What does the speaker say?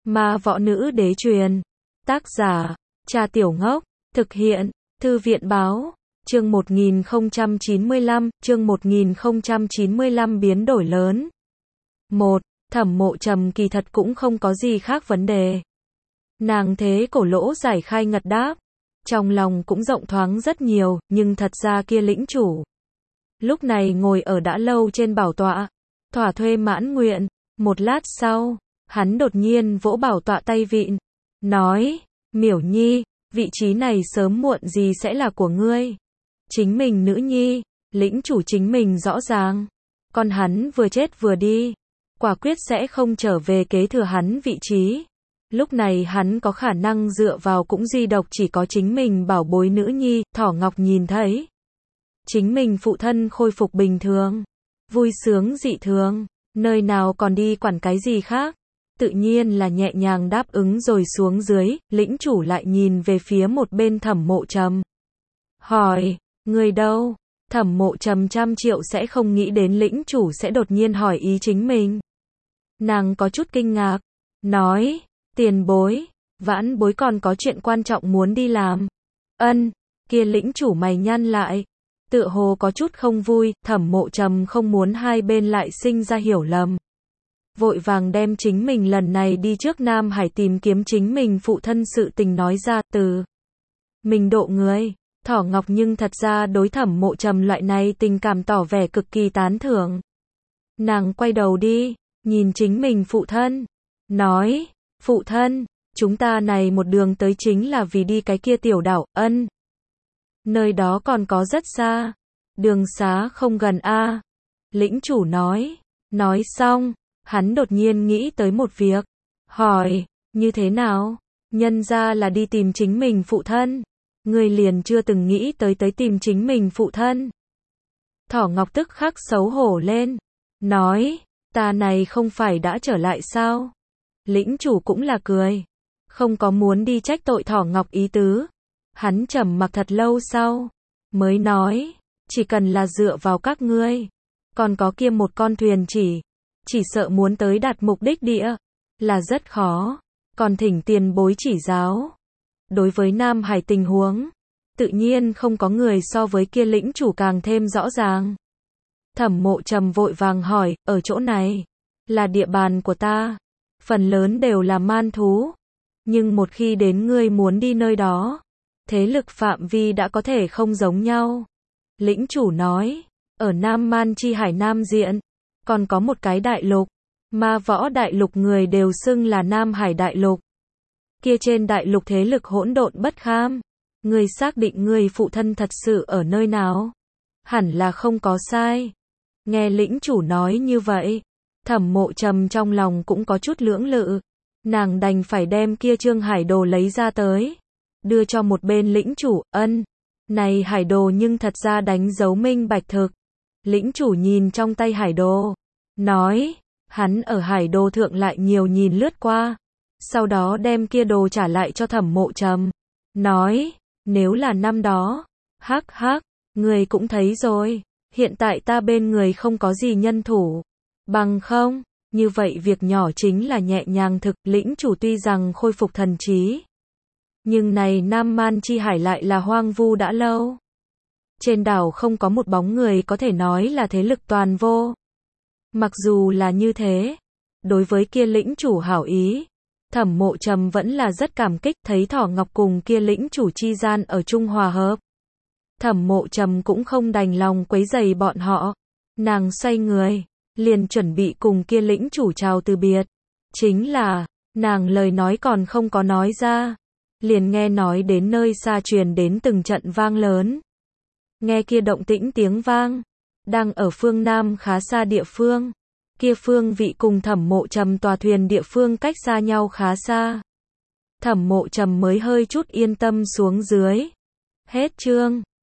Ma võ nữ đế truyền. Tác giả, Cha Tiểu Ngốc. Thực hiện, Thư viện báo. Chương 1095 biến đổi lớn. 1. Thẩm Mộ Trầm kỳ thật cũng không có gì khác vấn đề. Nàng thế cổ lỗ giải khai ngật đáp. Trong lòng cũng rộng thoáng rất nhiều, nhưng thật ra kia lĩnh chủ. Lúc này ngồi ở đã lâu trên bảo tọa. Thỏa thuê mãn nguyện. Một lát sau, hắn đột nhiên vỗ bảo tọa tay vịn. Nói, Miểu Nhi, vị trí này sớm muộn gì sẽ là của ngươi. Chính mình nữ nhi, lĩnh chủ chính mình rõ ràng. Còn hắn vừa chết vừa đi. Quả quyết sẽ không trở về kế thừa hắn vị trí. Lúc này hắn có khả năng dựa vào cũng duy độc chỉ có chính mình bảo bối nữ nhi. Thỏ Ngọc nhìn thấy chính mình phụ thân khôi phục bình thường, vui sướng dị thường, nơi nào còn đi quản cái gì khác. Tự nhiên là nhẹ nhàng đáp ứng rồi xuống dưới. Lĩnh chủ lại nhìn về phía một bên Thẩm Mộ Trầm. Hỏi, người đâu? Thẩm Mộ Trầm trăm triệu sẽ không nghĩ đến lĩnh chủ sẽ đột nhiên hỏi ý chính mình. Nàng có chút kinh ngạc. Nói, tiền bối, vãn bối còn có chuyện quan trọng muốn đi làm. Ân, kia lĩnh chủ mày nhăn lại. Tựa hồ có chút không vui. Thẩm Mộ Trầm không muốn hai bên lại sinh ra hiểu lầm. Vội vàng đem chính mình lần này đi trước Nam Hải tìm kiếm chính mình phụ thân sự tình nói ra. Từ mình độ người, Thỏ Ngọc nhưng thật ra đối Thẩm Mộ Trầm loại này tình cảm tỏ vẻ cực kỳ tán thưởng. Nàng quay đầu đi, nhìn chính mình phụ thân. Nói, phụ thân, chúng ta này một đường tới chính là vì đi cái kia tiểu đảo. Ân, nơi đó còn có rất xa. Đường xá không gần a. Lĩnh chủ nói. Nói xong, hắn đột nhiên nghĩ tới một việc. Hỏi, như thế nào? Nhân ra là đi tìm chính mình phụ thân. Người liền chưa từng nghĩ tới tìm chính mình phụ thân. Thỏ Ngọc tức khắc xấu hổ lên. Nói, ta này không phải đã trở lại sao? Lĩnh chủ cũng là cười. Không có muốn đi trách tội Thỏ Ngọc ý tứ. Hắn trầm mặc thật lâu sau. Mới nói, chỉ cần là dựa vào các ngươi. Còn có kia một con thuyền chỉ sợ muốn tới đạt mục đích địa. Là rất khó. Còn thỉnh tiền bối chỉ giáo. Đối với Nam Hải tình huống, tự nhiên không có người so với kia lĩnh chủ càng thêm rõ ràng. Thẩm Mộ Trầm vội vàng hỏi, ở chỗ này, là địa bàn của ta. Phần lớn đều là man thú. Nhưng một khi đến ngươi muốn đi nơi đó, thế lực phạm vi đã có thể không giống nhau. Lĩnh chủ nói, ở Nam Man Chi Hải Nam diện, còn có một cái đại lục. Ma võ đại lục người đều xưng là Nam Hải đại lục. Kia trên đại lục thế lực hỗn độn bất kham. Ngươi xác định ngươi phụ thân thật sự ở nơi nào? Hẳn là không có sai. Nghe lĩnh chủ nói như vậy, Thẩm Mộ Trầm trong lòng cũng có chút lưỡng lự. Nàng đành phải đem kia trương hải đồ lấy ra tới. Đưa cho một bên lĩnh chủ. Ân, này hải đồ nhưng thật ra đánh dấu minh bạch thực. Lĩnh chủ nhìn trong tay hải đồ. Nói, hắn ở hải đồ thượng lại nhiều nhìn lướt qua. Sau đó đem kia đồ trả lại cho Thẩm Mộ Trầm. Nói, nếu là năm đó, hắc hắc, người cũng thấy rồi. Hiện tại ta bên người không có gì nhân thủ. Bằng không, như vậy việc nhỏ chính là nhẹ nhàng thực. Lĩnh chủ tuy rằng khôi phục thần trí, nhưng này Nam Man Chi Hải lại là hoang vu đã lâu. Trên đảo không có một bóng người có thể nói là thế lực toàn vô. Mặc dù là như thế, đối với kia lĩnh chủ hảo ý, Thẩm Mộ Trầm vẫn là rất cảm kích. Thấy Thỏ Ngọc cùng kia lĩnh chủ chi gian ở chung hòa hợp, Thẩm Mộ Trầm cũng không đành lòng quấy rầy bọn họ. Nàng xoay người, liền chuẩn bị cùng kia lĩnh chủ chào từ biệt. Chính là, nàng lời nói còn không có nói ra, liền nghe nói đến nơi xa truyền đến từng trận vang lớn. Nghe kia động tĩnh tiếng vang, đang ở phương Nam khá xa địa phương. Kia phương vị cùng Thẩm Mộ Trầm tòa thuyền địa phương cách xa nhau khá xa. Thẩm Mộ Trầm mới hơi chút yên tâm xuống dưới. Hết chương.